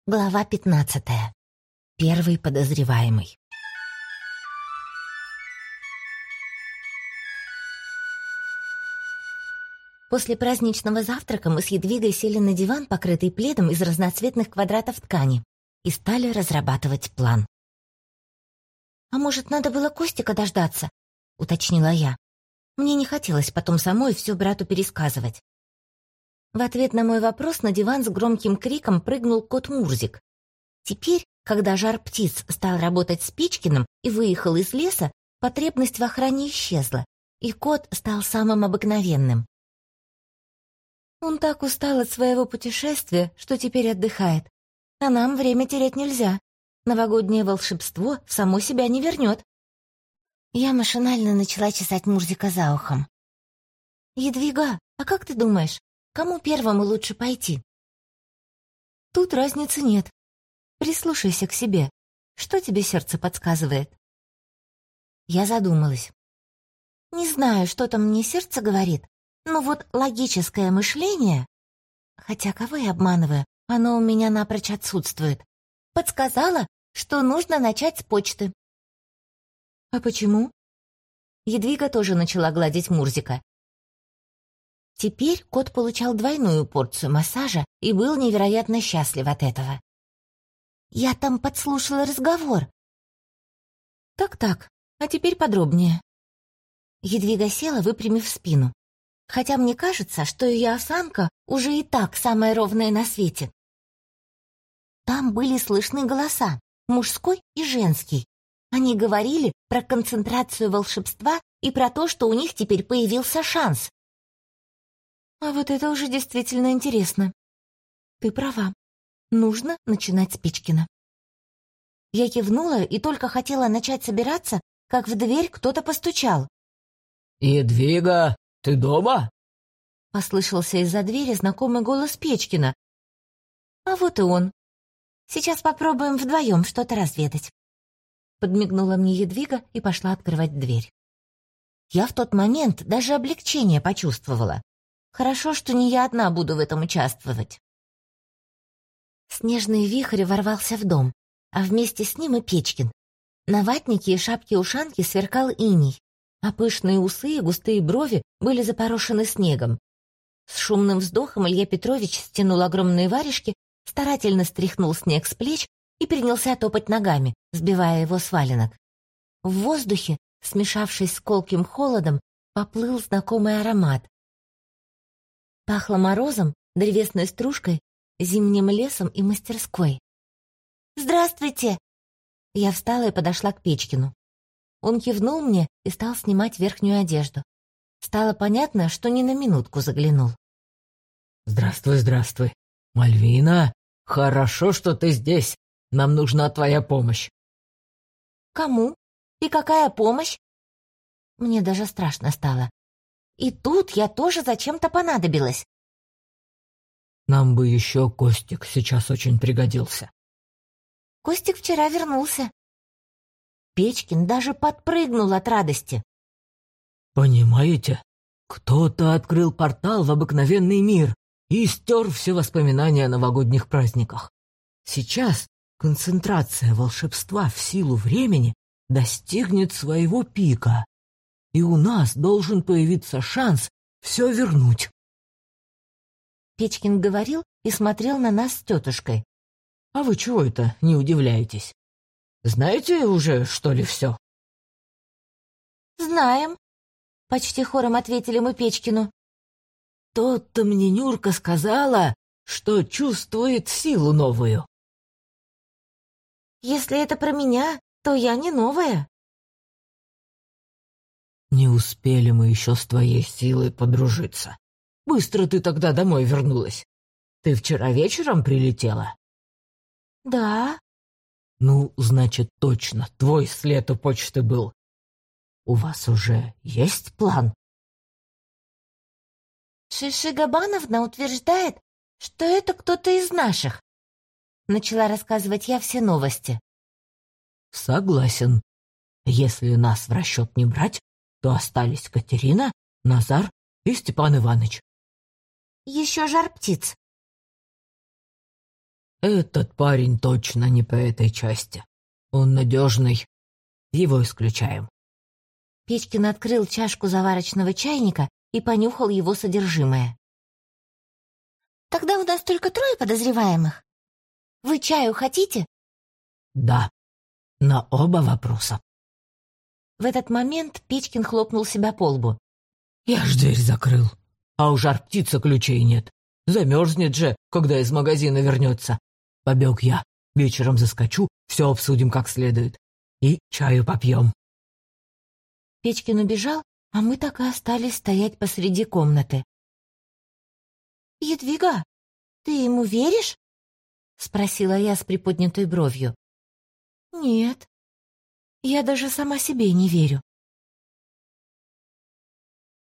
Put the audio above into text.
Глава 15. Первый подозреваемый. После праздничного завтрака мы с Едвигой сели на диван, покрытый пледом из разноцветных квадратов ткани, и стали разрабатывать план. «А может, надо было Костика дождаться?» — уточнила я. Мне не хотелось потом самой все брату пересказывать. В ответ на мой вопрос на диван с громким криком прыгнул кот Мурзик. Теперь, когда Жар-Птиц стал работать с Печкиным и выехал из леса, потребность в охране исчезла, и кот стал самым обыкновенным. Он так устал от своего путешествия, что теперь отдыхает. А нам время терять нельзя. Новогоднее волшебство само себя не вернет. Я машинально начала чесать Мурзика за ухом. «Едвига, а как ты думаешь, кому первому лучше пойти?» «Тут разницы нет. Прислушайся к себе. Что тебе сердце подсказывает?» Я задумалась. Не знаю, что там мне сердце говорит, но вот логическое мышление, хотя кого я обманываю, оно у меня напрочь отсутствует, подсказало, что нужно начать с почты. «А почему?» Едвига тоже начала гладить Мурзика. Теперь кот получал двойную порцию массажа и был невероятно счастлив от этого. «Я там подслушала разговор». «Так, а теперь подробнее». Едвига села, выпрямив спину. Хотя мне кажется, что ее осанка уже и так самая ровная на свете. Там были слышны голоса, мужской и женский. Они говорили про концентрацию волшебства и про то, что у них теперь появился шанс. А вот это уже действительно интересно. Ты права. Нужно начинать с Печкина. Я кивнула и только хотела начать собираться, как в дверь кто-то постучал. «Едвига, ты дома?» Послышался из-за двери знакомый голос Печкина. А вот и он. Сейчас попробуем вдвоем что-то разведать. Подмигнула мне Едвига и пошла открывать дверь. Я в тот момент даже облегчение почувствовала. Хорошо, что не я одна буду в этом участвовать. Снежный вихрь ворвался в дом, а вместе с ним и Печкин. На ватнике и шапке-ушанке сверкал иней, а пышные усы и густые брови были запорошены снегом. С шумным вздохом Илья Петрович стянул огромные варежки, старательно стряхнул снег с плеч и принялся топать ногами, сбивая его с валенок. В воздухе, смешавшись с колким холодом, поплыл знакомый аромат. Пахло морозом, древесной стружкой, зимним лесом и мастерской. «Здравствуйте!» Я встала и подошла к Печкину. Он кивнул мне и стал снимать верхнюю одежду. Стало понятно, что ни на минутку заглянул. «Здравствуй. Мальвина, хорошо, что ты здесь. Нам нужна твоя помощь». «Кому? И какая помощь?» Мне даже страшно стало. И тут я тоже зачем-то понадобилась. «Нам бы еще Костик сейчас очень пригодился». Костик вчера вернулся. Печкин даже подпрыгнул от радости. «Понимаете, кто-то открыл портал в обыкновенный мир и стер все воспоминания о новогодних праздниках. Сейчас концентрация волшебства в силу времени достигнет своего пика, и у нас должен появиться шанс все вернуть». Печкин говорил и смотрел на нас с тетушкой. «А вы чего это не удивляетесь? Знаете уже, что ли, все?» «Знаем», — почти хором ответили мы Печкину. «То-то мне Нюрка сказала, что чувствует силу новую». «Если это про меня, то я не новая». «Не успели мы еще с твоей силой подружиться. Быстро ты тогда домой вернулась. Ты вчера вечером прилетела?» «Да». «Ну, значит, точно, твой след у почты был. У вас уже есть план?» «Шишигабановна утверждает, что это кто-то из наших», — начала рассказывать я все новости. «Согласен. Если нас в расчет не брать, то остались Катерина, Назар и Степан Иваныч». «Еще Жар-Птиц». Этот парень точно не по этой части. Он надежный. Его исключаем. Печкин открыл чашку заварочного чайника и понюхал его содержимое. «Тогда у нас только 3 подозреваемых. Вы чаю хотите?» Да, на оба вопроса. В этот момент Печкин хлопнул себя по лбу. Я ж дверь закрыл, а у жар-птицы ключей нет. Замерзнет же, когда из магазина вернется. Побег я. Вечером заскочу, все обсудим как следует. И чаю попьем. Печкин убежал, а мы так и остались стоять посреди комнаты. «Едвига, ты ему веришь?» — спросила я с приподнятой бровью. «Нет, я даже сама себе не верю.